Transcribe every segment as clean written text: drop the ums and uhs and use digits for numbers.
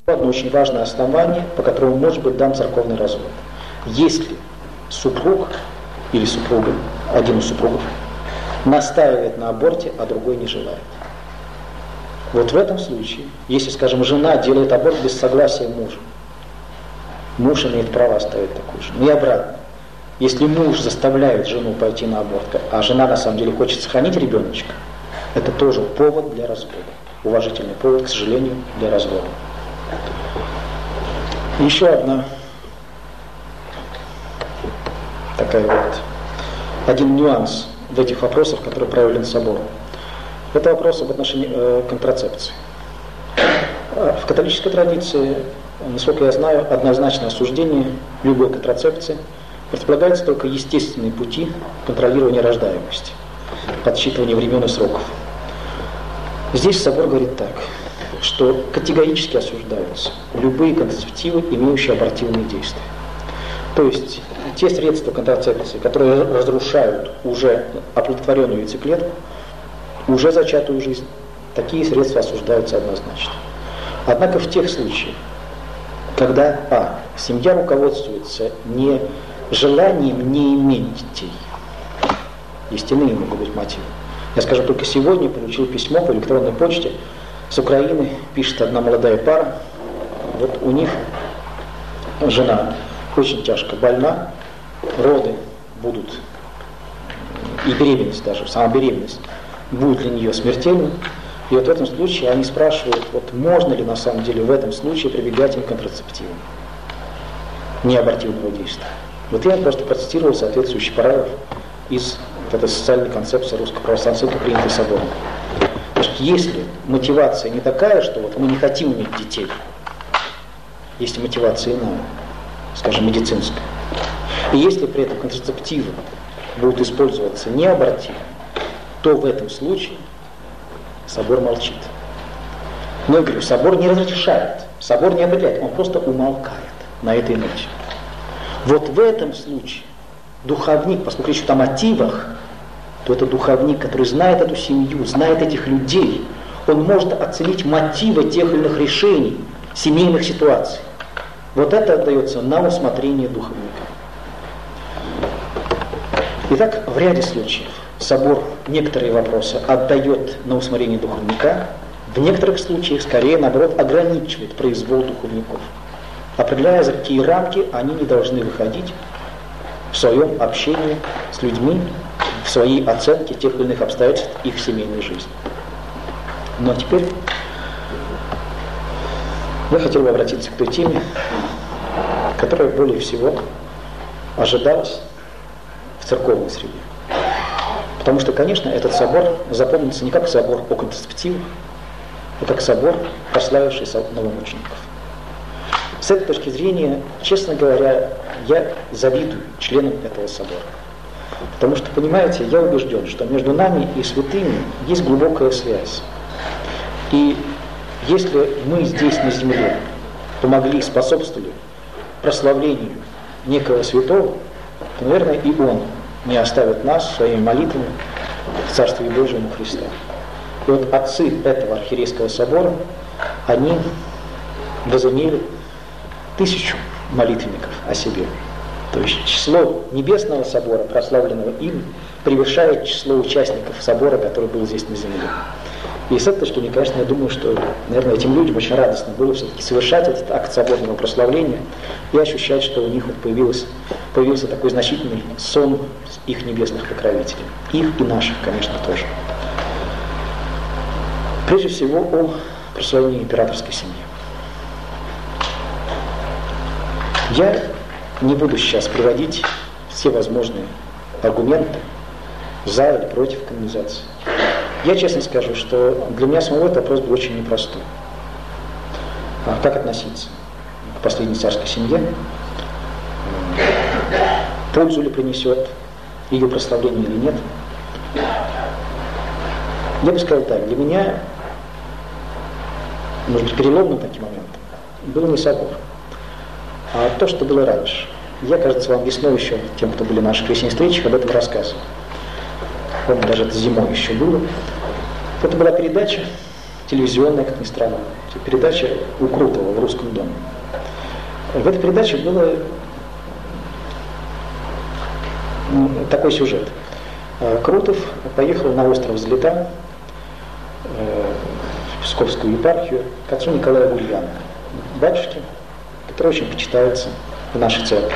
Одно очень важное основание, по которому может быть дан церковный развод. Если супруг или супруга, один из супругов, настаивает на аборте, а другой не желает. Вот в этом случае, если, скажем, жена делает аборт без согласия мужа, муж имеет право оставить такую жену. И обратно. Если муж заставляет жену пойти на аборт, а жена на самом деле хочет сохранить ребеночка, это тоже повод для развода. Уважительный повод, к сожалению, для развода. Еще одна один нюанс в этих вопросах, который проявлен собором. Это вопрос об отношении контрацепции. В католической традиции, насколько я знаю, однозначное осуждение любой контрацепции предполагается только естественные пути контролирования рождаемости, подсчитывания времен и сроков. Здесь собор говорит так, что категорически осуждаются любые контрацептивы, имеющие абортивные действия. То есть те средства контрацепции, которые разрушают уже оплодотворенную яйцеклетку, уже зачатую жизнь, такие средства осуждаются однозначно. Однако в тех случаях, когда семья руководствуется не желанием не иметь детей, есть иные могут быть мотивы. Я, скажем, только сегодня получил письмо по электронной почте с Украины, пишет одна молодая пара, вот у них жена очень тяжко больна, роды будут, и беременность даже, сама беременность, будет для нее смертельной. И вот в этом случае они спрашивают, вот можно ли на самом деле в этом случае прибегать к контрацептивам неабортивного действия. Вот я просто процитировал соответствующий параграф из этой социальной концепции Русской Православной Церкви, принятой собором. Значит, если мотивация не такая, что вот мы не хотим иметь детей, есть мотивация иная, скажем, медицинская, и если при этом контрацептивы будут использоваться не абортивно, то в этом случае собор молчит. Но я говорю, собор не разрешает, собор не определяет, он просто умолкает на этой ноте. Вот в этом случае духовник, поскольку речь идет о мотивах, то это духовник, который знает эту семью, знает этих людей, он может оценить мотивы тех или иных решений, семейных ситуаций. Вот это отдается на усмотрение духовника. Итак, в ряде случаев собор некоторые вопросы отдает на усмотрение духовника, в некоторых случаях, скорее, наоборот, ограничивает произвол духовников, определяя, за какие рамки они не должны выходить в своем общении с людьми, в своей оценке тех или иных обстоятельств их семейной жизни. Но теперь я хотел бы обратиться к той теме, которая более всего ожидалась в церковной среде. Потому что, конечно, этот собор запомнится не как собор о контрацептивах, а как собор, прославивший новомучеников. С этой точки зрения, честно говоря, я завидую членам этого собора. Потому что, понимаете, я убежден, что между нами и святыми есть глубокая связь. И если мы здесь на земле помогли, способствовали прославлению некого святого, то, наверное, и он не оставит нас своими молитвами в Царстве Божьем у Христа. И вот отцы этого архиерейского собора, они возымели 1000 молитвенников о себе. То есть число Небесного собора, прославленного им, превышает число участников собора, который был здесь на земле. И с этой точки зрения, конечно, я думаю, что, наверное, этим людям очень радостно было все-таки совершать этот акт соборного прославления и ощущать, что у них вот появился такой значительный сон их небесных покровителей. Их и наших, конечно, тоже. Прежде всего, о прославлении императорской семьи. Я не буду сейчас приводить все возможные аргументы за или против канонизации. Я честно скажу, что для меня самого этот вопрос был очень непростой. Как относиться к последней царской семье? Пользу ли принесет ее прославление или нет? Я бы сказал так, для меня, может быть, переломным таким моментом был не собор, а то, что было раньше. Я, кажется, вам весной еще, тем, кто были на наших крестных встречах, об этом рассказывал. Помню, даже это зимой еще было. Это была передача телевизионная, как ни странно, передача у Крутого в «Русском доме». В этой передаче был такой сюжет. Крутов поехал на остров Злита, в Псковскую епархию, к отцу Николаю Ульяну, батюшке, который очень почитается в нашей церкви.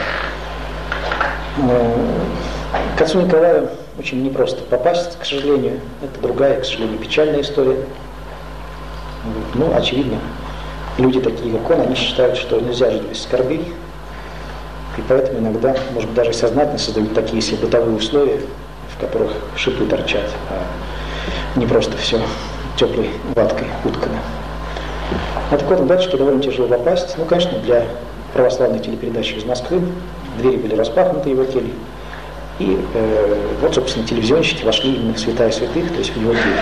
К отцу Николаю очень непросто попасть, к сожалению. Это другая, к сожалению, печальная история. Ну, очевидно, люди такие, как он, они считают, что нельзя жить без скорбей. И поэтому иногда, может быть, даже сознательно создают такие себе бытовые условия, в которых шипы торчат, а не просто все теплой ваткой уткано. А так вот, к батюшке довольно тяжело попасть. Ну, конечно, для православной телепередачи из Москвы двери были распахнуты его кельи. И вот, собственно, телевизионщики вошли именно в святая святых, то есть в его келью.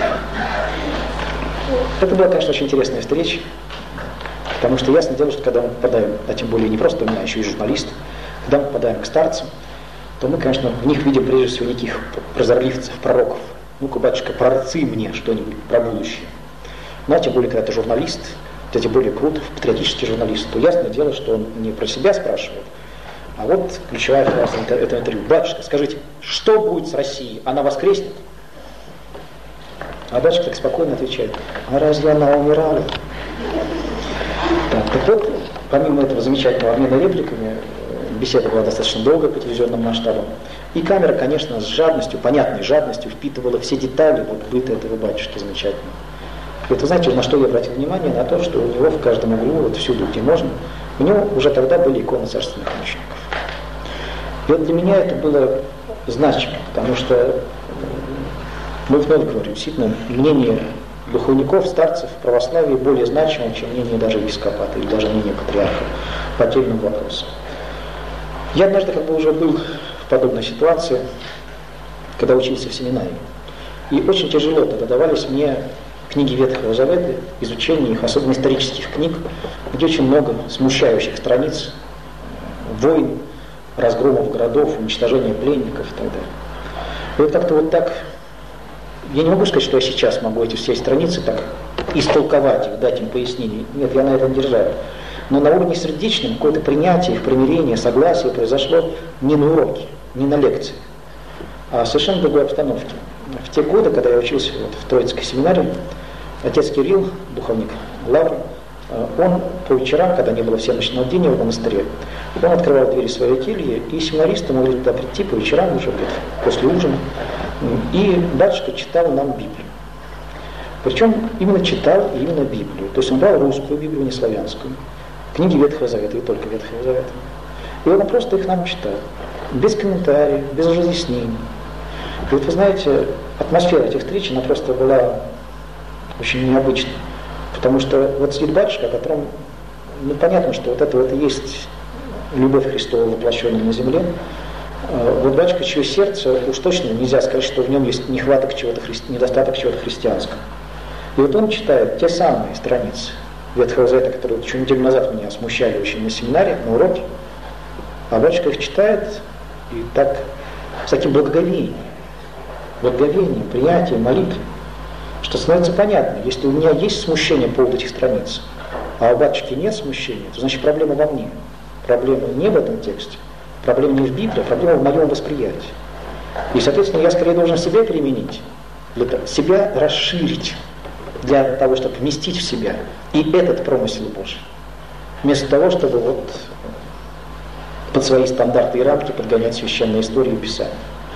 Это была, конечно, очень интересная встреча, потому что ясно дело, что когда мы попадаем, а тем более не просто у меня, еще и журналист, когда мы попадаем к старцам, то мы, конечно, в них видим прежде всего неких прозорливцев, пророков. Ну-ка, батюшка, прорцы мне что-нибудь про будущее. Ну, а тем более, когда ты журналист, тем более Крутов, патриотический журналист, то ясное дело, что он не про себя спрашивает, а вот ключевая фраза этого интервью. Батюшка, скажите, что будет с Россией? Она воскреснет? А батюшка так спокойно отвечает, а разве она умирала? Так вот, помимо этого замечательного обмена репликами, беседа была достаточно долгая по телевизионным масштабам. И камера, конечно, с жадностью, понятной жадностью, впитывала все детали вот быта этого батюшки замечательного. И вот вы знаете, на что я обратил внимание? На то, что у него в каждом углу, вот всюду, где можно, у него уже тогда были иконы царственных мучеников. И вот для меня это было значимо, потому что, мы вновь говорим, действительно, мнение духовников, старцев в православии более значимо, чем мнение даже епископата или даже мнение патриарха по отдельным вопросам. Я однажды как бы уже был в подобной ситуации, когда учился в семинарии. И очень тяжело тогда давались мне книги Ветхого Завета, изучение их, особенно исторических книг, где очень много смущающих страниц, войн, разгромов городов, уничтожения пленников и так далее. И вот как-то вот так, я не могу сказать, что я сейчас могу эти все страницы так истолковать их, дать им пояснение. Нет, я на этом держаю. Но на уровне сердечном какое-то принятие, их примирение, согласие произошло не на уроке, не на лекции, а в совершенно другой обстановке. В те годы, когда я учился вот в Троицкой семинарии, отец Кирилл, духовник Лавры, он по вечерам, когда не было всеночного бдения в монастыре, он открывал двери своей кельи, и семинаристам могли туда прийти по вечерам, уже после ужина, и батюшка читал нам Библию. Причем именно читал именно Библию. То есть он брал русскую Библию, не славянскую, книги Ветхого Завета и только Ветхого Завета. И он просто их нам читал, без комментариев, без разъяснений. И вот вы знаете, атмосфера этих встреч, она просто была очень необычной. Потому что вот сидит батюшка, о котором, ну, понятно, что вот это и есть любовь Христова, воплощенная на земле. Вот батюшка, чье сердце, уж точно нельзя сказать, что в нем есть нехваток чего-то, недостаток чего-то христианского. И вот он читает те самые страницы Ветхого Завета, которые еще неделю назад меня смущали очень на семинаре, на уроке, а батюшка их читает и так, с таким благоговением, принятием, молитвой, что становится понятно, если у меня есть смущение по поводу этих страниц, а у батюшки нет смущения, то значит проблема во мне. Проблема не в этом тексте, проблема не в Библии, а проблема в моем восприятии. И, соответственно, я скорее должен себя применить, себя расширить, для того, чтобы вместить в себя и этот промысел Божий, вместо того, чтобы вот под свои стандарты и рамки подгонять священную историю и Писание.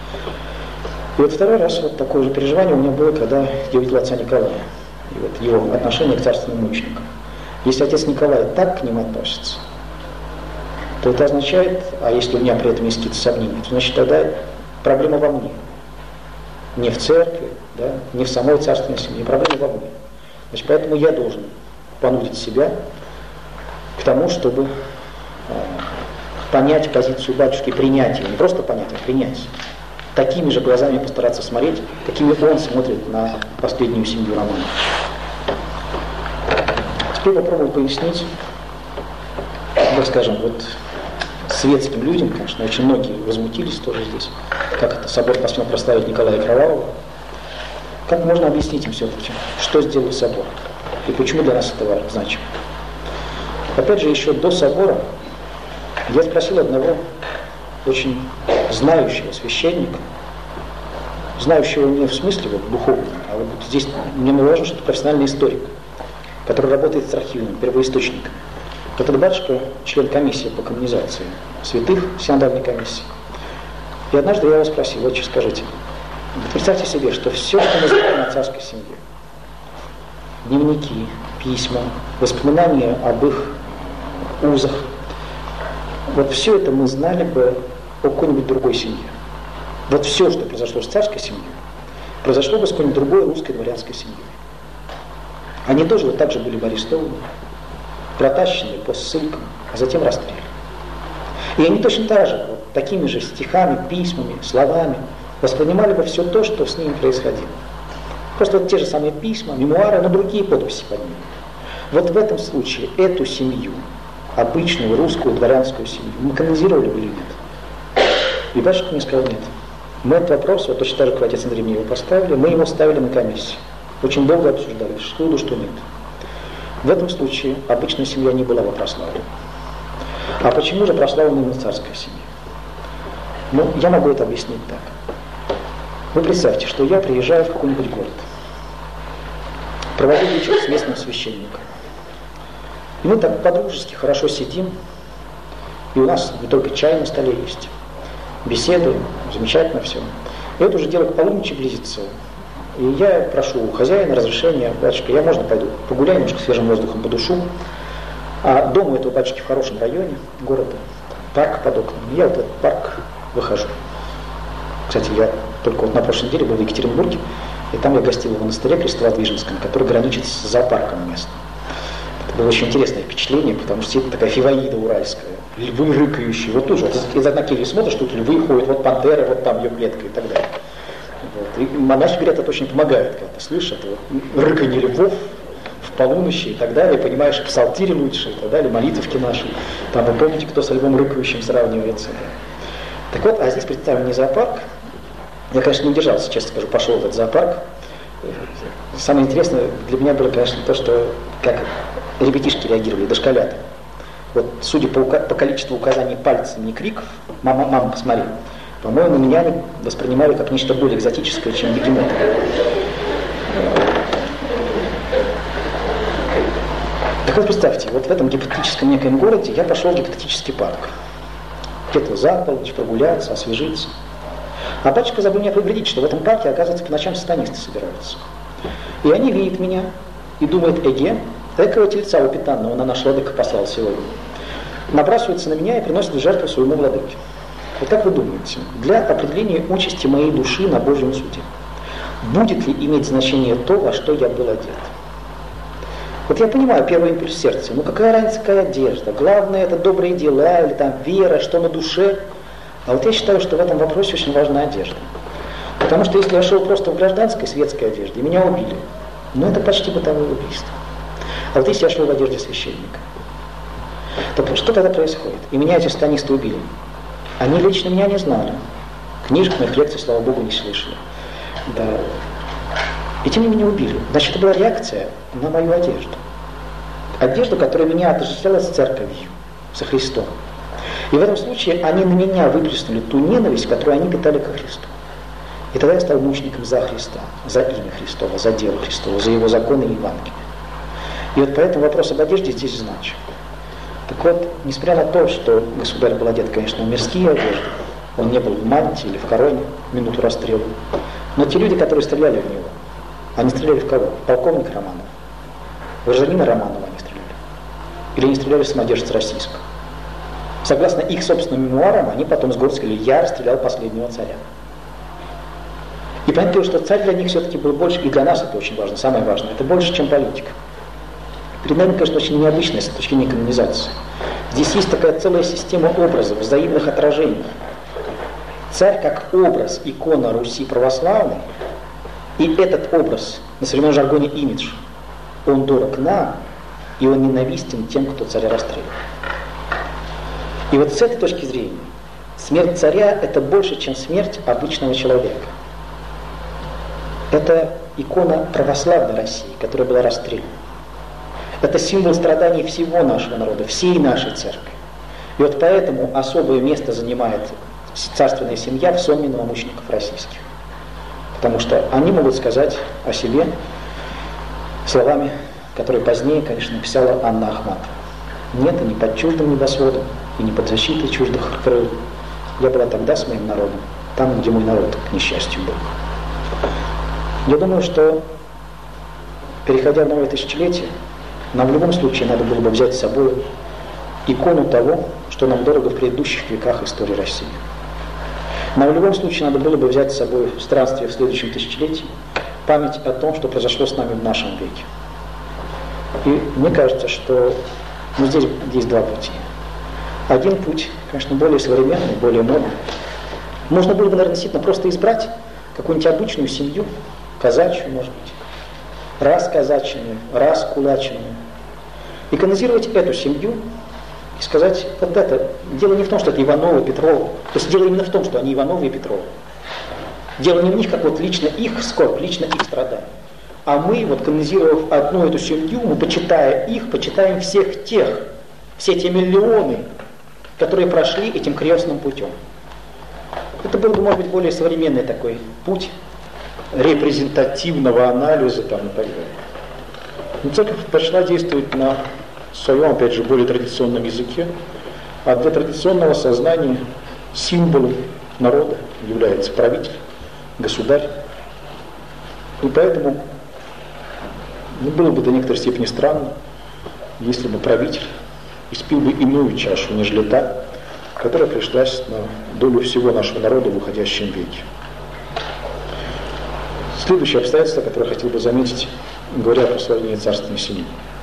И вот второй раз вот такое же переживание у меня было, когда я видел отца Николая, и вот его отношение к царственным мученикам. Если отец Николай так к ним относится, то это означает, а если у меня при этом есть какие-то сомнения, то значит тогда проблема во мне. Не в церкви, да, не в самой царственной семье, проблема во мне. Значит, поэтому я должен понудить себя к тому, чтобы понять позицию батюшки, принять ее, не просто понять, а принять. Такими же глазами постараться смотреть, какими он смотрит на последнюю семью Романов. Теперь попробую пояснить, так скажем, вот светским людям, конечно, очень многие возмутились тоже здесь, как это собор посмел прославить Николая Кровавого. Как можно объяснить им все-таки, что сделал собор? И почему для нас это значимо? Опять же, еще до собора я спросил одного очень знающего священника, знающего не в смысле вот, духовного, а вот здесь мне важно, что это профессиональный историк, который работает с архивными первоисточниками. Этот батюшка член комиссии по канонизации святых, синодальной комиссии. И однажды я его спросил: вот скажите, представьте себе, что все, что мы знаем о царской семье, дневники, письма, воспоминания об их узах, вот все это мы знали бы о какой-нибудь другой семье. Вот все, что произошло с царской семьей, произошло бы с какой-нибудь другой русской дворянской семьей. Они тоже вот так же были бы арестованы, протащены по ссылкам, а затем расстреляны. И они точно так же, вот такими же стихами, письмами, словами воспринимали бы все то, что с ними происходило. Просто вот те же самые письма, мемуары, но другие подписи под ними. Вот в этом случае эту семью, обычную русскую дворянскую семью, мы канонизировали бы или нет? И батюшка мне сказал: нет. Мы этот вопрос, вот точно так же, как отец Андрей мне его поставили, мы его ставили на комиссии. Очень долго обсуждали, что да, что нет. В этом случае обычная семья не была бы прославлена. А почему же прославлена именно царская семья? Ну, я могу это объяснить так. Вы представьте, что я приезжаю в какой-нибудь город, провожу вечер с местным священником. И мы так по-дружески хорошо сидим, и у нас не только чай на столе есть, беседуем, замечательно все. И вот уже дело к полуночи близится. И я прошу у хозяина разрешения: батюшка, я можно пойду погуляю немножко свежим воздухом, подушу. А дом у этого батюшки в хорошем районе города, парк под окнами. Я вот в этот парк выхожу. Кстати, я только вот на прошлой неделе был в Екатеринбурге, и там я гостил в монастыре Крестовоздвиженском, который граничит с зоопарком местным. Это было очень интересное впечатление, потому что это такая фиваида уральская, львы рыкающие. Вот тоже, из окна кельи смотришь, тут львы ходят, вот пантеры, вот там ее клетка и так далее. Вот. И монахи говорят, это очень помогает, когда ты слышишь это вот, рыканье львов в полуночи и так далее, понимаешь, псалтири лучше и так далее, молитвки наши. Там вы помните, кто с львом рыкающим сравнивается. Так вот, а здесь представлен не зоопарк. Я, конечно, не удержался, честно скажу, пошел в этот зоопарк. Самое интересное для меня было, конечно, то, что как ребятишки реагировали, дошколята. Вот, судя по количеству указаний пальцем и криков: «Мама, мама, посмотри», по-моему, меня они воспринимали как нечто более экзотическое, чем бегемоты. Так вот, представьте, вот в этом гипотетическом некоем городе я пошел в гипотетический парк. Где-то за полночь прогуляться, освежиться. А батюшка забыл меня предупредить, что в этом парке, оказывается, по ночам сатанисты собираются. И они видят меня и думают: эге, экого тельца упитанного на наш владыка послал сегодня. Набрасываются на меня и приносят в жертву своему владыке. Вот как вы думаете, для определения участи моей души на Божьем суде, будет ли иметь значение то, во что я был одет? Вот я понимаю первый импульс сердца, ну какая разница, какая одежда? Главное, это добрые дела или там вера, что на душе. А вот я считаю, что в этом вопросе очень важна одежда. Потому что если я шел просто в гражданской светской одежде, и меня убили, ну это почти бытовое убийство. А вот если я шел в одежде священника, то что тогда происходит? И меня эти сатанисты убили. Они лично меня не знали. Книжек, моих лекций, слава Богу, не слышали. Да. И тем не менее убили. Значит, это была реакция на мою одежду. Одежду, которая меня отождествляла с церковью, со Христом. И в этом случае они на меня выплеснули ту ненависть, которую они питали ко Христу. И тогда я стал мучеником за Христа, за имя Христово, за дело Христово, за его законы и Евангелие. И вот поэтому вопрос об одежде здесь значим. Так вот, несмотря на то, что государь был одет, конечно, в мирские одежды, он не был в мантии или в короне в минуту расстрела, но те люди, которые стреляли в него, они стреляли в кого? Полковника Романова. В гражданина Романова они стреляли. Или они стреляли в самодержца российского. Согласно их собственным мемуарам, они потом с гордостью сказали: я расстрелял последнего царя. И понятно, что царь для них все-таки был больше, и для нас это очень важно, самое важное, это больше, чем политика. Перед нами, конечно, очень необычная с точки зрения канонизации. Здесь есть такая целая система образов, взаимных отражений. Царь как образ, икона Руси православной, и этот образ, на современном жаргоне имидж, он дорог нам, и он ненавистен тем, кто царя расстреливает. И вот с этой точки зрения, смерть царя – это больше, чем смерть обычного человека. Это икона православной России, которая была расстреляна. Это символ страданий всего нашего народа, всей нашей церкви. И вот поэтому особое место занимает царственная семья в сонме новомучеников российских. Потому что они могут сказать о себе словами, которые позднее, конечно, написала Анна Ахматова. Нет, и не под чуждым небосводом, и не под защитой чуждых крыл. Я была тогда с моим народом, там, где мой народ, к несчастью, был. Я думаю, что, переходя в новое тысячелетие, нам в любом случае надо было бы взять с собой икону того, что нам дорого в предыдущих веках истории России. Нам в любом случае надо было бы взять с собой в странстве в следующем тысячелетии память о том, что произошло с нами в нашем веке. И мне кажется, что здесь есть два пути. Один путь, конечно, более современный, более модный. Можно было бы, наверное, действительно просто избрать какую-нибудь обычную семью, казачью, может быть, раз казачную, раз кулачную, и канонизировать эту семью и сказать, вот это, дело не в том, что это Ивановы, Петровы, то есть дело именно в том, что они Ивановы и Петровы. Дело не в них, как вот лично их скорбь, лично их страдания. А мы, вот канонизировав одну эту семью, мы, почитая их, почитаем всех тех, все те миллионы, которые прошли этим крестным путем. Это был бы, может быть, более современный такой путь репрезентативного анализа там, и так далее. Но церковь пошла действовать на своем, опять же, более традиционном языке, а для традиционного сознания символом народа является правитель, государь. И поэтому было бы до некоторой степени странно, если бы правитель испил бы иную чашу, нежели та, которая пришлась на долю всего нашего народа в уходящем веке. Следующее обстоятельство, которое я хотел бы заметить, говоря о прославлении царственной семьи.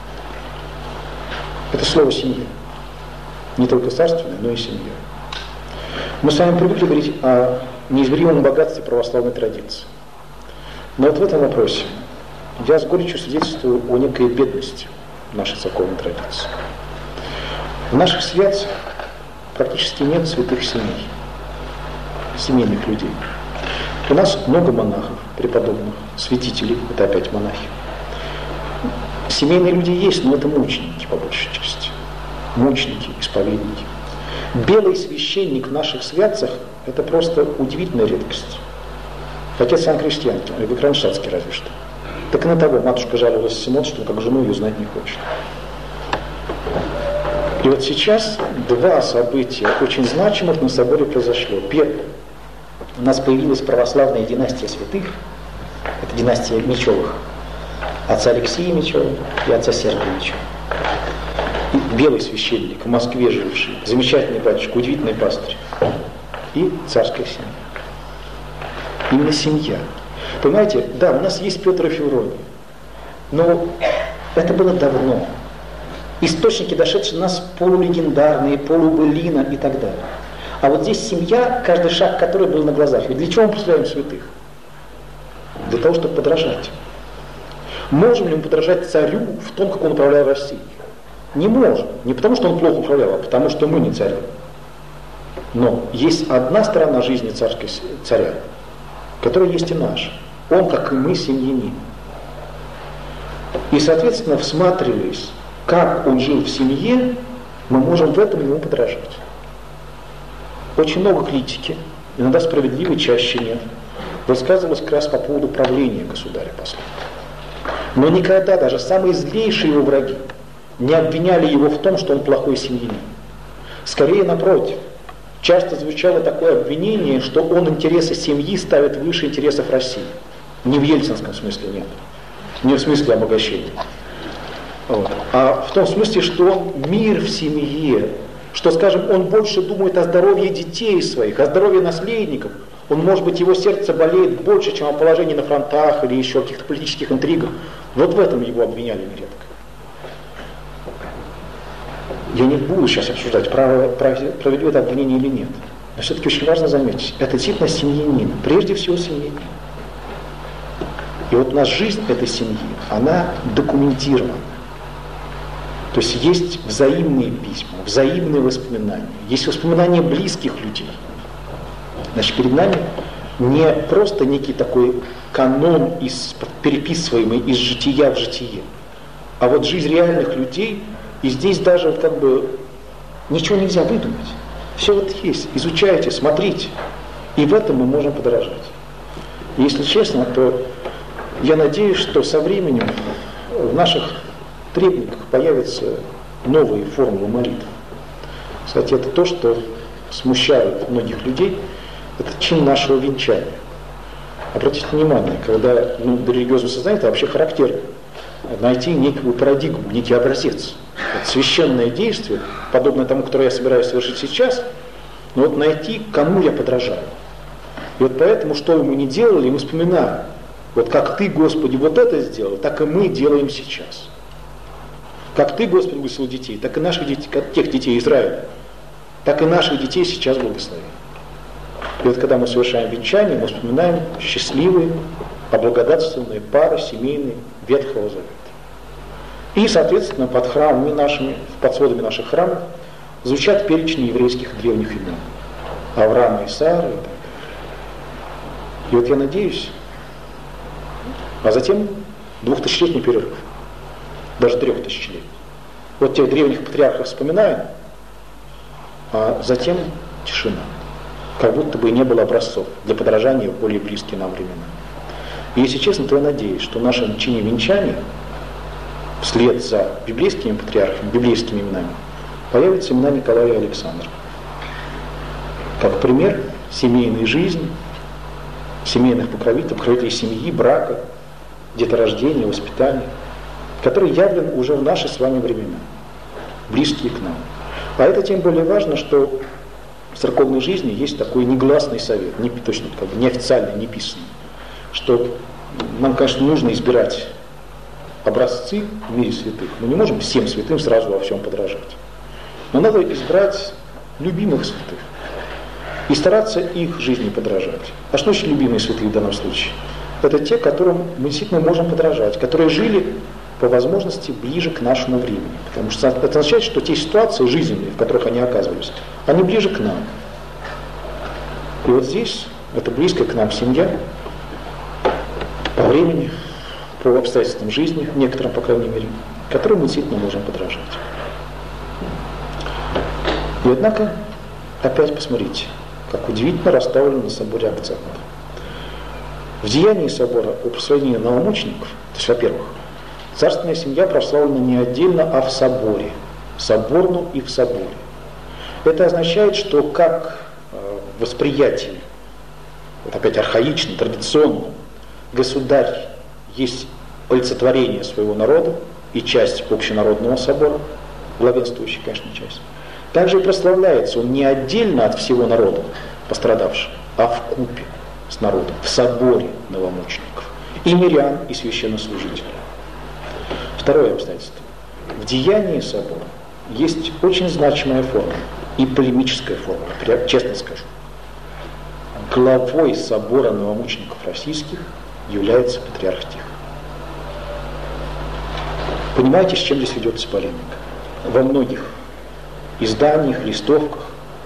Это слово «семья». Не только царственная, но и семья. Мы с вами привыкли говорить о неизмеримом богатстве православной традиции. Но вот в этом вопросе я с горечью свидетельствую о некой бедности нашей церковной традиции. В наших святцах практически нет святых семей, семейных людей. У нас много монахов, преподобных, святителей, это опять монахи. Семейные люди есть, но это мученики по большей части. Мученики, исповедники. Белый священник в наших святцах – это просто удивительная редкость. Отец Иоанн Крестьянкин, или Кронштадтский разве что. Так и на того матушка жаловалась Симон, что он как жену ее знать не хочет. И вот сейчас два события очень значимых на соборе произошло. Первое. У нас появилась православная династия святых. Это династия Мечевых. Отца Алексея Мечева и отца Сергия Мечева. И белый священник, в Москве живший, замечательный батюшка, удивительный пастырь. И царская семья. Именно семья. Понимаете, да, у нас есть Петр и Февроний, но это было давно. Источники, дошедшие до нас, полулегендарные, полубылина и так далее. А вот здесь семья, каждый шаг которой был на глазах. Ведь для чего мы прославляем святых? Для того, чтобы подражать. Можем ли мы подражать царю в том, как он управлял Россией? Не можем. Не потому, что он плохо управлял, а потому, что мы не цари. Но есть одна сторона жизни царя, которая есть и наша. Он, как и мы, семьянин. И, соответственно, всматриваясь, как он жил в семье, мы можем в этом ему подражать. Очень много критики, иногда справедливой, чаще нет, высказывалось как раз по поводу правления государя последнего. Но никогда даже самые злейшие его враги не обвиняли его в том, что он плохой семьянин. Скорее, напротив, часто звучало такое обвинение, что он интересы семьи ставит выше интересов России. Не в ельцинском смысле, нет. Не в смысле обогащения. Вот. А в том смысле, что мир в семье, что, скажем, он больше думает о здоровье детей своих, о здоровье наследников. Он, может быть, его сердце болеет больше, чем о положении на фронтах или еще о каких-то политических интригах. Вот в этом его обвиняли нередко. Я не буду сейчас обсуждать, справедливо это обвинение или нет. Но все-таки очень важно заметить, это действительно семьянин, прежде всего семьянин. И вот у нас жизнь этой семьи, она документирована. То есть есть взаимные письма, взаимные воспоминания, есть воспоминания близких людей. Значит, перед нами не просто некий такой канон, переписываемый из жития в житие, А вот жизнь реальных людей, и здесь даже как бы ничего нельзя выдумать. Все вот есть. Изучайте, смотрите. И в этом мы можем подражать. И если честно, то я надеюсь, что со временем в наших требниках появятся новые формулы молитв. Кстати, это то, что смущает многих людей, это чин нашего венчания. Обратите внимание, когда до религиозного сознания это вообще характерно. Найти некую парадигму, некий образец. Это священное действие, подобное тому, которое я собираюсь совершить сейчас, но вот найти, кому я подражаю. И вот поэтому, что мы не делали, мы вспоминаем. Вот как Ты, Господи, вот это сделал, так и мы делаем сейчас. Как Ты, Господи, благословил детей, так и наших детей, как тех детей Израиля, так и наших детей сейчас благослови. И вот когда мы совершаем венчание, мы вспоминаем счастливые, облагодатственные пары семейные Ветхого Завета. И, соответственно, под храмами нашими, под сводами наших храмов звучат перечни еврейских древних имен. Авраама и Сары и так далее. И вот я надеюсь, а затем 2000-летний перерыв, даже 3000-летний. Вот тех древних патриархов вспоминаем, а затем тишина. Как будто бы и не было образцов для подражания в более близкие нам времена. И если честно, то я надеюсь, что в нашем чине венчания вслед за библейскими патриархами, библейскими именами, появятся имена Николая и Александра. Как пример семейной жизни, семейных покровителей семьи, брака, деторождения, воспитания, который явлен уже в наши с вами времена, близкие к нам. А это тем более важно, что в церковной жизни есть такой негласный совет, не, точно как бы неофициальный, не писанный, что нам, конечно, нужно избирать образцы в мире святых. Мы не можем всем святым сразу во всем подражать. Но надо избрать любимых святых и стараться их жизни подражать. А что значит любимые святые в данном случае? Это те, которым мы действительно можем подражать, которые жили по возможности ближе к нашему времени. Потому что это означает, что те ситуации жизненные, в которых они оказывались, они ближе к нам. И вот здесь, это близкая к нам семья, по времени, по обстоятельствам жизни, некоторым, по крайней мере, которым мы действительно можем подражать. И однако, опять посмотрите, как удивительно расставлен на соборе акцент. В деянии собора о прославлении новомучеников, то есть, во-первых, царственная семья прославлена не отдельно, а в соборе, соборну и в соборе. Это означает, что как восприятие, вот опять архаично, традиционно, государь есть олицетворение своего народа и часть общенародного собора, главенствующая, конечно, часть. Также и прославляется он не отдельно от всего народа пострадавшего, а вкупе с народом, в соборе новомучеников, и мирян, и священнослужителей. Второе обстоятельство. В деянии собора есть очень значимая форма и полемическая форма, честно скажу. Главой собора новомучеников российских является патриарх Тихон. Понимаете, с чем здесь ведется полемика? Во многих изданиях, листовках.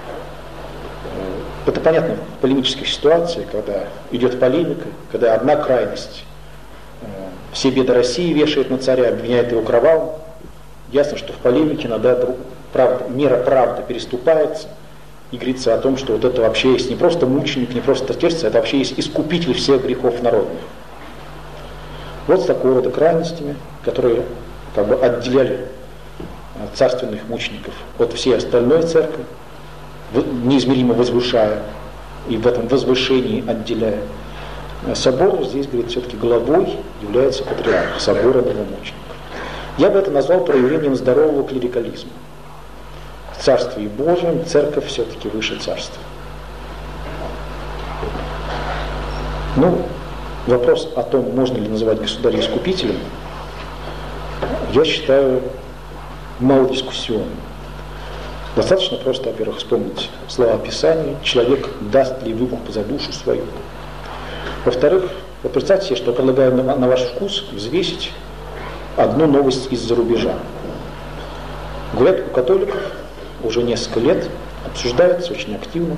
Это понятно в полемических ситуациях, когда идет полемика, когда одна крайность все беды России вешает на царя, обвиняет его кровавым. Ясно, что в полемике иногда мера правды переступается, и говорится о том, что вот это вообще есть не просто мученик, не просто терпец, это вообще есть искупитель всех грехов народных. Вот с такого рода крайностями, которые как бы отделяли царственных мучеников от всей остальной церкви, неизмеримо возвышая и в этом возвышении отделяя. Собор здесь, говорит, все-таки главой является патриарх собора новомучеников. Я бы это назвал проявлением здорового клерикализма. В Царстве Божьем церковь все-таки выше царства. Ну, вопрос о том, можно ли называть государя искупителем, я считаю малодискуссионным. Достаточно просто, во-первых, вспомнить слова Писания: человек даст ли выкуп за душу свою. Во-вторых, вот представьте себе, что предлагаю на ваш вкус взвесить одну новость из-за рубежа. Говорят, у католиков уже несколько лет обсуждается очень активно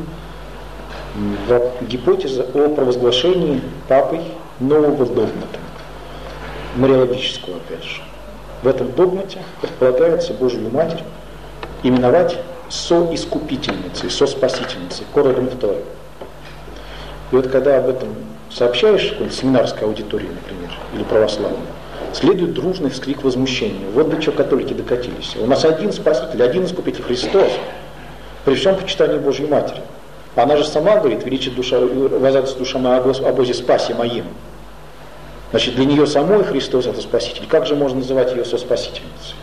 гипотеза о провозглашении папой нового догмата, мариологического, опять же. в этом догмате предполагается Божью Матерь именовать соискупительницей, соспасительницей, коррелемфторой. И вот когда об этом сообщаешь какой-нибудь семинарской аудитории, например, или православной, следует дружный вскрик возмущения. Вот до чего католики докатились. У нас один Спаситель, один Искупитель Христос, при всем почитании Божьей Матери. Она же сама говорит, величит душа, возрадуется душа моя о Боге спасе моим. Значит, для нее самой Христос это Спаситель. Как же можно называть ее соспасительницей?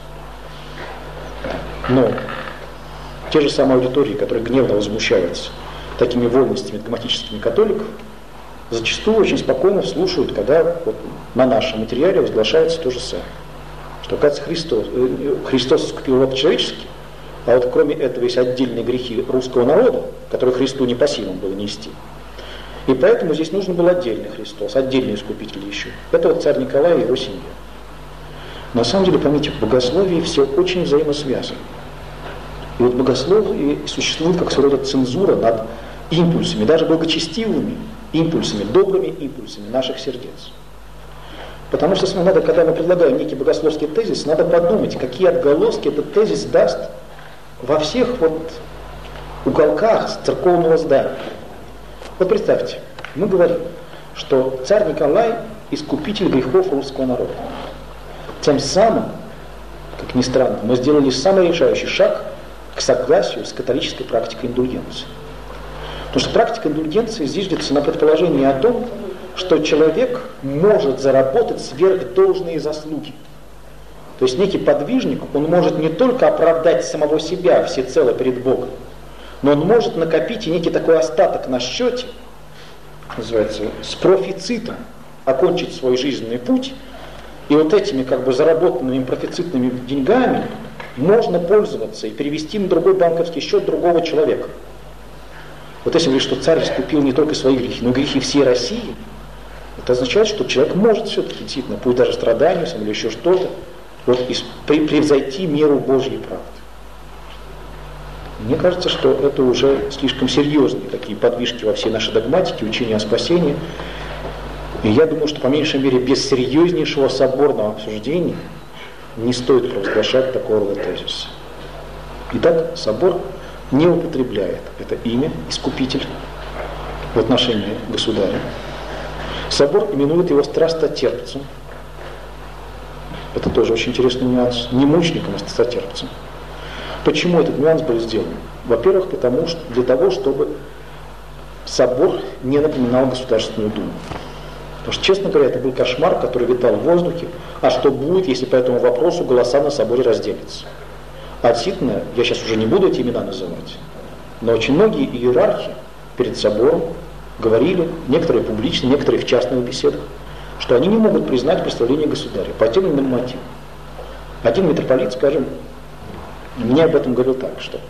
Но те же самые аудитории, которые гневно возмущаются такими вольностями догматическими католиков, зачастую очень спокойно слушают, когда вот на нашем материале возглашается то же самое. Что, оказывается, Христос искупил род человеческий, а вот кроме этого есть отдельные грехи русского народа, которые Христу не по силам было нести. И поэтому здесь нужен был отдельный Христос, отдельный искупитель еще. Это вот царь Николай и его семья. На самом деле, поймите, в богословии все очень взаимосвязано. И вот богословие существует как своего рода цензура над импульсами, даже благочестивыми импульсами, добрыми импульсами наших сердец. Потому что надо, когда мы предлагаем некий богословский тезис, надо подумать, какие отголоски этот тезис даст во всех вот уголках церковного здания. Вот представьте, мы говорим, что царь Николай – искупитель грехов русского народа. Тем самым, как ни странно, мы сделали самый решающий шаг к согласию с католической практикой индульгенции. Потому что практика индульгенции зиждется на предположении о том, что человек может заработать сверхдолжные заслуги. То есть некий подвижник, он может не только оправдать самого себя всецело перед Богом, но он может накопить и некий такой остаток на счете, называется, с профицитом, окончить свой жизненный путь, и вот этими как бы заработанными профицитными деньгами можно пользоваться и перевести на другой банковский счет другого человека. Вот если говорить, что царь искупил не только свои грехи, но и грехи всей России, это означает, что человек может все-таки действительно, пусть даже страданием или еще что-то, вот, превзойти меру Божьей правды. Мне кажется, что это уже слишком серьезные такие подвижки во всей нашей догматике, учения о спасении. И я думаю, что по меньшей мере без серьезнейшего соборного обсуждения не стоит провозглашать такого рода тезиса. Итак, собор не употребляет это имя, искупитель, в отношении государя. Собор именует его страстотерпцем. Это тоже очень интересный нюанс. Не мучеником, а страстотерпцем. Почему этот нюанс был сделан? Во-первых, для того, чтобы собор не напоминал Государственную Думу. Потому что, честно говоря, это был кошмар, который витал в воздухе. А что будет, если по этому вопросу голоса на соборе разделятся? А действительно, я сейчас уже не буду эти имена называть, но очень многие иерархи перед собором говорили, некоторые публично, некоторые в частных беседах, что они не могут признать представление государя по тем или иным мотивам. Один митрополит, скажем, мне об этом говорил так, что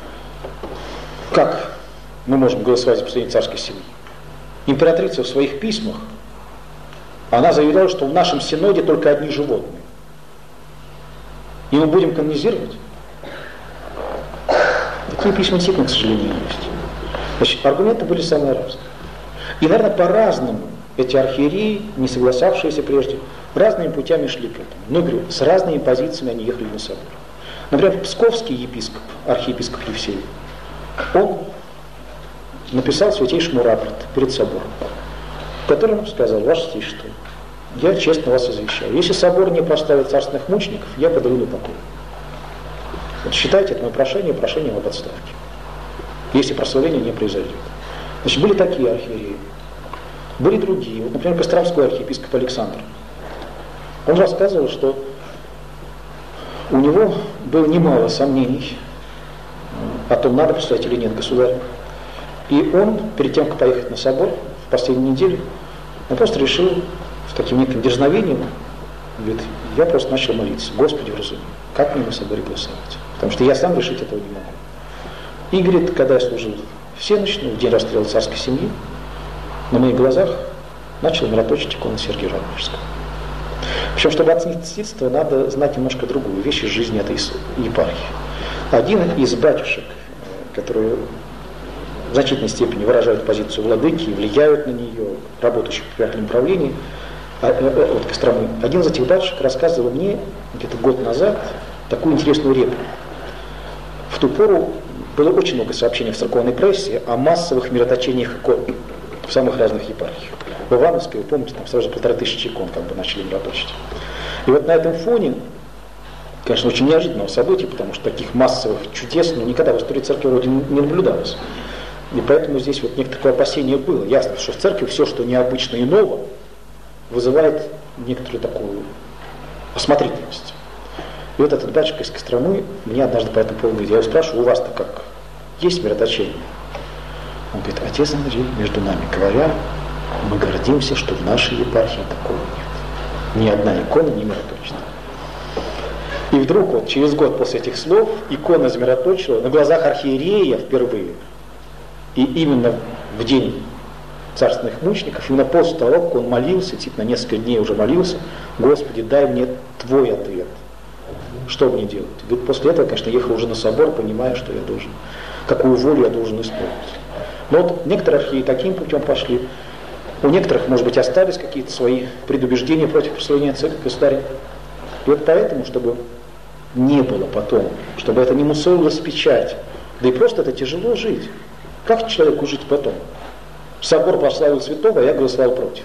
как мы можем голосовать за представление царской семьи? Императрица в своих письмах, она заявляла, что в нашем синоде только одни животные. И мы будем канонизировать? Такие письма действительно, к сожалению, есть. Значит, аргументы были самые разные. И, наверное, по-разному эти архиереи, не согласавшиеся прежде, разными путями шли к этому. Но, говорю, с разными позициями они ехали на собор. Например, псковский епископ, архиепископ Евсей, он написал святейшему рапорт перед собором, в котором сказал: «Ваше Святейшество, я честно вас извещаю, если собор не проставит царственных мучеников, я подаю на покой. Вот считайте это мое прошением об отставке, если прославление не произойдет». Значит, были такие архиереи, были другие. Вот, например, Костромской архиепископ Александр. Он рассказывал, что у него было немало сомнений о том, надо поставить или нет государя. И он, перед тем, как поехать на собор в последнюю неделю, он просто решил с таким неким дерзновением, говорит: я просто начал молиться: Господи, вразуми, как мне на соборе голосовать? Потому что я сам решить этого не могу. И говорит, когда я служил всенощную, в день расстрела царской семьи, на моих глазах начал мироточить икону Сергия Радонежского. Причем, чтобы оценить свидетельство, надо знать немножко другую вещь из жизни этой епархии. Один из батюшек, которые в значительной степени выражают позицию владыки и влияют на нее, работающих в патриархальном правлении, от Костромы, один из этих батюшек рассказывал мне где-то год назад такую интересную реплику. В ту пору было очень много сообщений в церковной прессе о массовых мироточениях икон в самых разных епархиях. В Ивановской, вы помните, там сразу 1500 икон как бы начали мироточить. И вот на этом фоне, конечно, очень неожиданного события, потому что таких массовых чудес никогда в истории церкви вроде не наблюдалось. И поэтому здесь вот некоторое опасение было. Ясно, что в церкви все, что необычно и ново, вызывает некоторую такую осмотрительность. И вот этот батюшка из Костромы мне однажды по этому поводу говорит, я его спрашиваю, у вас-то как, есть мироточение? Он говорит, отец Андрей, между нами говоря, мы гордимся, что в нашей епархии такого нет. Ни одна икона не мироточена. И вдруг вот через год после этих слов икона замироточила на глазах архиерея впервые. И именно в день царственных мучеников, именно после того, как он молился, типа на несколько дней уже молился, Господи, дай мне Твой ответ. Что мне делать? Ведь после этого, конечно, ехал уже на собор, понимая, что я должен, какую волю я должен исполнить. Но вот некоторые архиереи таким путем пошли. У некоторых, может быть, остались какие-то свои предубеждения против прославления церкви государя. И вот поэтому, чтобы не было потом, чтобы это не мусолилось в печать, да и просто это тяжело жить. Как человеку жить потом? Собор прославил святого, а я голосовал против.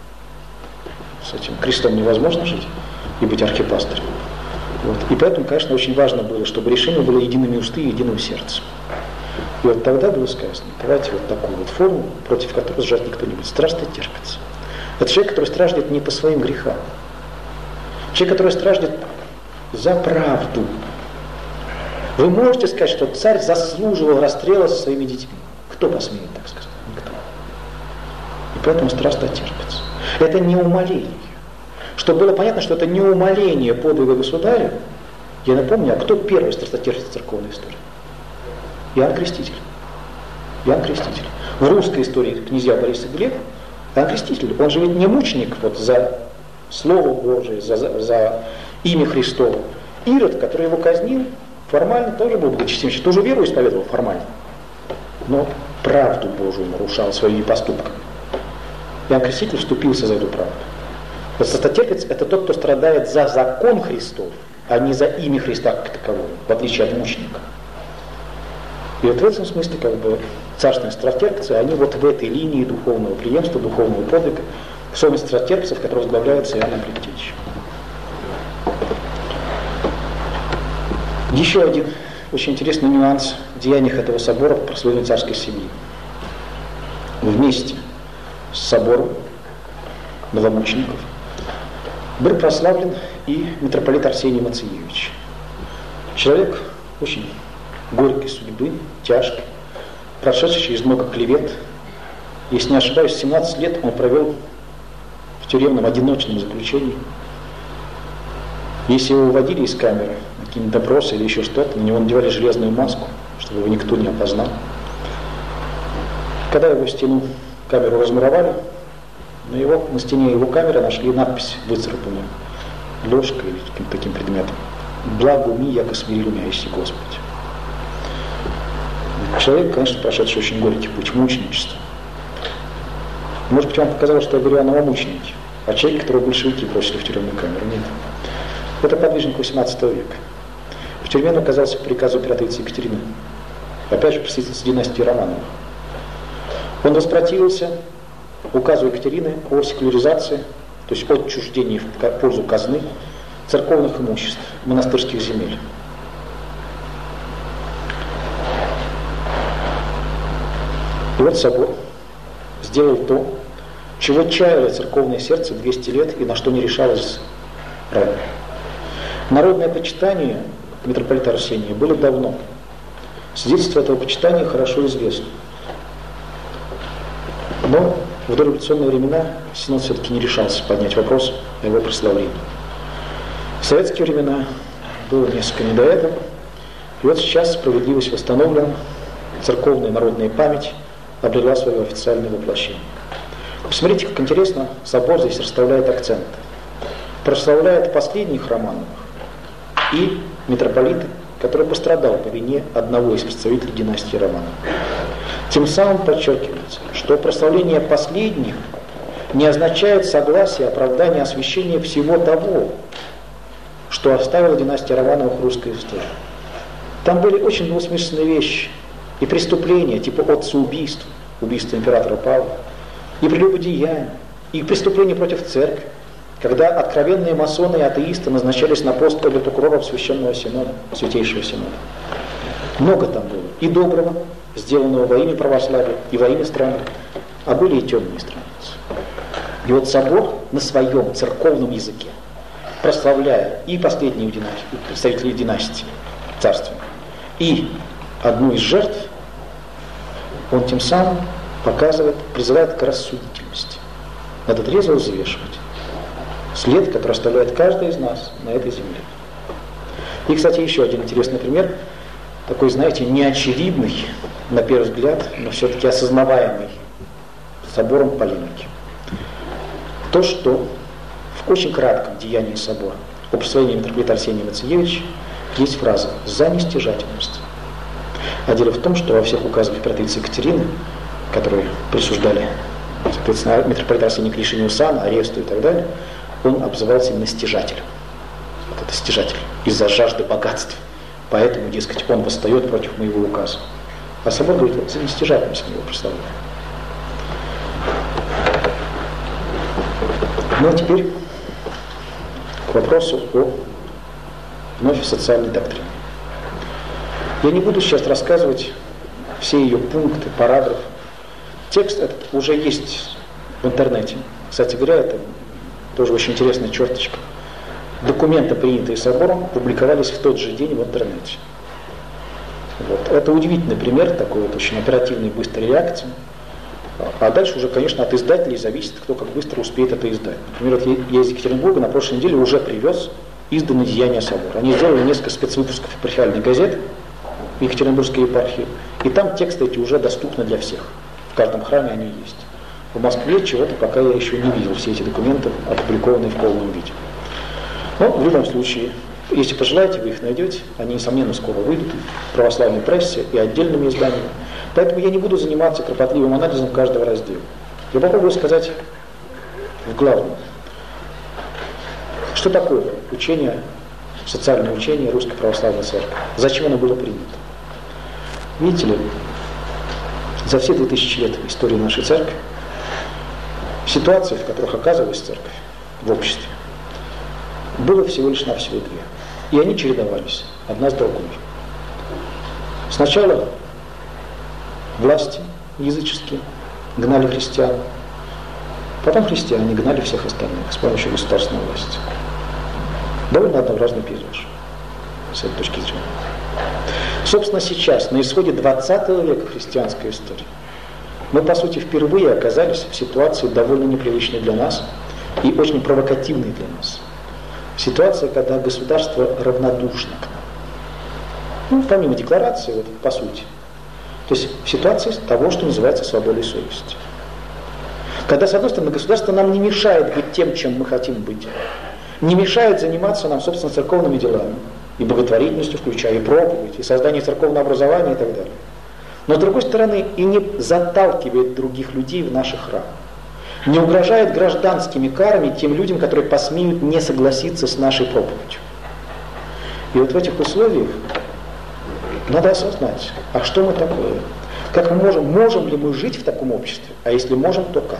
С этим крестом невозможно жить и быть архипастырем. Вот. И поэтому, конечно, очень важно было, чтобы решение было едиными усты и единым сердцем. И вот тогда было сказано, давайте вот такую вот форму, против которой сжать никто не будет. Страждет терпится. Это человек, который страждет не по своим грехам. Человек, который страждет за правду. Вы можете сказать, что царь заслуживал расстрела со своими детьми. Кто посмеет так сказать? Никто. И поэтому страждет терпится. Это не умоление. Чтобы было понятно, что это не умоление подвига государя, я напомню, а кто первый страстотерпец в церковной истории? Иоанн Креститель. Иоанн Креститель. В русской истории князья Борис и Глеб, Иоанн Креститель, он же ведь не мученик вот за Слово Божие, за имя Христово. Ирод, который его казнил, формально тоже был благочестивым, тоже веру исповедовал формально, но правду Божию нарушал своими поступками. Иоанн Креститель вступился за эту правду. Вот страстотерпец – это тот, кто страдает за закон Христов, а не за имя Христа как такового, в отличие от мученика. И вот в этом смысле как бы царственные страстотерпцы, они вот в этой линии духовного преемства, духовного подвига, совесть страстотерпцев, который возглавляется Иоанном Предтечей. Еще один очень интересный нюанс в деяниях этого собора по прославлению царской семьи. Вместе с собором новомучеников был прославлен и митрополит Арсений Мациевич. Человек очень горькой судьбы, тяжкой, прошедший через много клевет. Если не ошибаюсь, 17 лет он провел в тюремном одиночном заключении. Если его выводили из камеры, на какие-нибудь допросы или еще что-то, на него надевали железную маску, чтобы его никто не опознал. Когда его стену, камеру размуровали, на стене его камеры нашли надпись, выцарапанную ложкой или каким-то таким предметом. «Благо уми, яко смирил меня, если Господь». Человек, конечно, прошедший очень горький путь мученичества. Может быть, вам показалось, что я говорю о новомученике, а человеке, которого большевики бросили в тюремную камеру. Нет. Это подвижник XVIII века. В тюрьме он оказался по приказу императрицы Екатерины. Опять же, представитель династии Романовых. Он воспротивился указу Екатерины о секуляризации, то есть отчуждении в пользу казны церковных имуществ, монастырских земель. И вот собор сделал то, чего чаяло церковное сердце 200 лет и на что не решалось ранее. Народное почитание митрополита Арсения было давно. Свидетельство этого почитания хорошо известно. Но в дореволюционные времена Синод все-таки не решался поднять вопрос о его прославлении. В советские времена было несколько не до этого. И вот сейчас справедливость восстановлена, церковная народная память обрела свое официальное воплощение. Посмотрите, как интересно собор здесь расставляет акценты. Прославляет последних Романовых и митрополита, который пострадал по вине одного из представителей династии Романовых. Тем самым подчеркивается, что прославление последних не означает согласие, оправдание, освящение всего того, что оставила династия Романовых в русской истории. Там были очень двусмысленные вещи. И преступления, типа отцеубийства, убийства императора Павла, и прелюбодеяния, и преступления против церкви, когда откровенные масоны и атеисты назначались на пост оберпрокуроров Священного Синода, Святейшего Синода. Много там было. И доброго, сделанного во имя православия, и во имя страны. А были и темные страницы. И вот собор на своем церковном языке, прославляя и последнюю династию, представителей династии царственной, и одну из жертв, он тем самым показывает, призывает к рассудительности. Надо трезво взвешивать след, который оставляет каждый из нас на этой земле. И, кстати, еще один интересный пример, такой, знаете, неочевидный, на первый взгляд, но все-таки осознаваемый собором полемики. То, что в очень кратком деянии собора о присвоении митрополита Арсения Мациевича есть фраза «за нестяжательность». А дело в том, что во всех указах императрицы Екатерины, которые присуждали, соответственно, митрополита Арсения к лишению сана, аресту и так далее, он обзывался именно стяжателем. Вот это стяжатель из-за жажды богатств. Поэтому, дескать, он восстает против моего указа. А собор говорит, вот за нестяжательность мы его прославляем. Ну а теперь к вопросу о вновь социальной доктрине. Я не буду сейчас рассказывать все ее пункты, параграфы. Текст этот уже есть в интернете. Кстати говоря, это тоже очень интересная черточка. Документы, принятые собором, публиковались в тот же день в интернете. Вот. Это удивительный пример такой вот очень оперативной, быстрой реакции. А дальше уже, конечно, от издателей зависит, кто как быстро успеет это издать. Например, вот я из Екатеринбурга на прошлой неделе уже привез изданные деяния собора. Они сделали несколько спецвыпусков епархиальной газеты Екатеринбургской епархии, и там тексты эти уже доступны для всех. В каждом храме они есть. В Москве чего-то пока я еще не видел, все эти документы опубликованные в полном виде. Но в любом случае, если пожелаете, вы их найдете. Они, несомненно, скоро выйдут в православной прессе и отдельными изданиями. Поэтому я не буду заниматься кропотливым анализом каждого раздела. Я попробую сказать в главном. Что такое учение, социальное учение Русской Православной Церкви? Зачем оно было принято? Видите ли, за все 2000 лет истории нашей Церкви ситуации, в которых оказывалась Церковь в обществе, было всего лишь навсего две. И они чередовались, одна с другой. Сначала власти языческие гнали христиан, потом христиане гнали всех остальных с помощью государственной власти. Довольно однообразный пейзаж с этой точки зрения. Собственно, сейчас, на исходе 20 века христианской истории, мы, по сути, впервые оказались в ситуации довольно непривычной для нас и очень провокативной для нас. Ситуация, когда государство равнодушно к нам. Ну, помимо декларации, вот, по сути. То есть ситуация того, что называется свободой совести. Когда, с одной стороны, государство нам не мешает быть тем, чем мы хотим быть, не мешает заниматься нам, собственно, церковными делами, и благотворительностью, включая и проповедь, и создание церковного образования и так далее. Но, с другой стороны, и не заталкивает других людей в наши храмы. Не угрожает гражданскими карами тем людям, которые посмеют не согласиться с нашей проповедью. И вот в этих условиях надо осознать, а что мы такое? Как мы можем ли мы жить в таком обществе? А если можем, то как?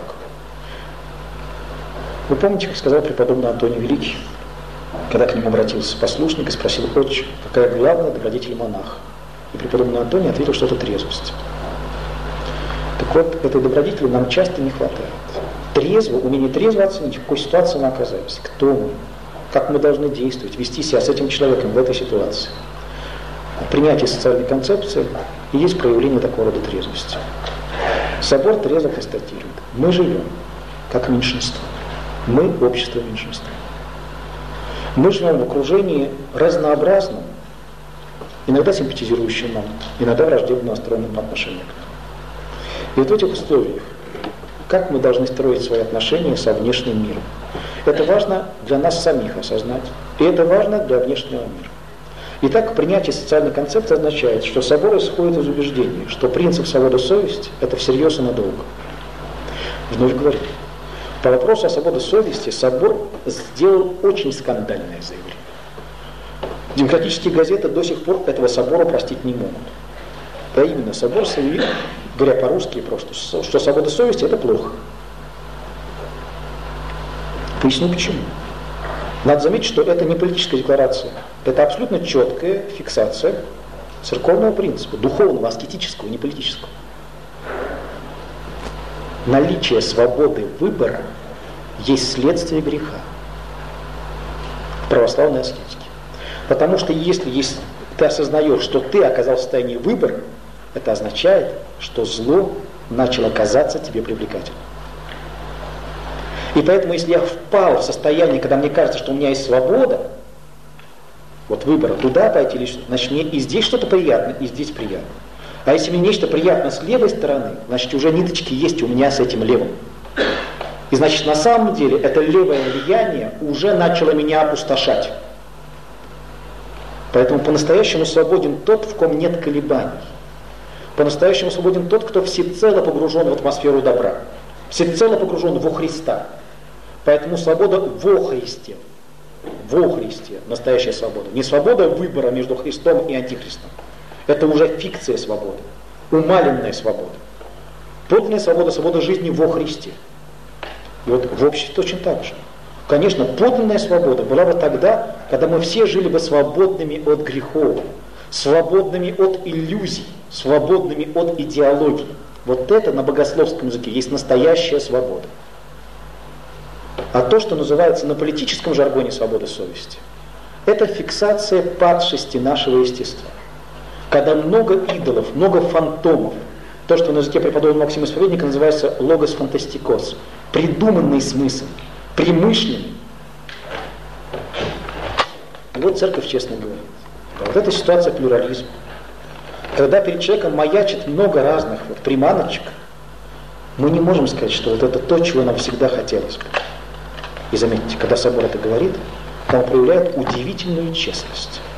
Вы помните, как сказал преподобный Антоний Великий, когда к нему обратился послушник и спросил: «Отче, какая главная добродетель монаха?» И преподобный Антоний ответил, что это трезвость. Так вот, этой добродетели нам часто не хватает. Умение трезво оценить, в какой ситуации мы оказались, кто мы, как мы должны действовать, вести себя с этим человеком в этой ситуации. Принятие социальной концепции и есть проявление такого рода трезвости. Собор трезво констатирует: мы живем как меньшинство. Мы общество меньшинства. Мы живем в окружении разнообразном, иногда симпатизирующим нам, иногда враждебно настроенным по отношению к нам. И вот в этих условиях, как мы должны строить свои отношения со внешним миром? Это важно для нас самих осознать, и это важно для внешнего мира. Итак, принятие социальной концепции означает, что собор исходит из убеждения, что принцип свободы совести – это всерьез и надолго. Вновь говорю, По вопросу о свободе совести собор сделал очень скандальное заявление. Демократические газеты до сих пор этого собора простить не могут. А именно, собор заявил, говоря по-русски просто, что свобода совести – это плохо. Поясню почему. Надо заметить, что это не политическая декларация. Это абсолютно четкая фиксация церковного принципа, духовного, аскетического, не политического. Наличие свободы выбора есть следствие греха в православной аскетике. Потому что если ты осознаешь, что ты оказался в состоянии выбора, это означает, что зло начало казаться тебе привлекательным. И поэтому, если я впал в состояние, когда мне кажется, что у меня есть свобода, вот выбора, туда пойти или что, значит, мне и здесь что-то приятно, и здесь приятно. А если мне нечто приятно с левой стороны, значит, уже ниточки есть у меня с этим левым. И значит, на самом деле, это левое влияние уже начало меня опустошать. Поэтому по-настоящему свободен тот, в ком нет колебаний. По-настоящему свободен тот, кто всецело погружен в атмосферу добра. Всецело погружен во Христа. Поэтому свобода во Христе. Во Христе. Настоящая свобода. Не свобода выбора между Христом и Антихристом. Это уже фикция свободы. Умаленная свобода. Подлинная свобода, свобода жизни во Христе. И вот в обществе точно так же. Конечно, подлинная свобода была бы тогда, когда мы все жили бы свободными от грехов, свободными от иллюзий, свободными от идеологий. Вот это на богословском языке есть настоящая свобода. А то, что называется на политическом жаргоне свобода совести, это фиксация падшести нашего естества. Когда много идолов, много фантомов, то, что на языке преподобного Максима Исповедника называется логос фантастикос, придуманный смысл, премышленный. И вот церковь честно говорит. Вот эта ситуация плюрализма. Когда перед человеком маячит много разных приманочек, мы не можем сказать, что вот это то, чего нам всегда хотелось бы. И заметьте, когда собор это говорит, он проявляет удивительную честность.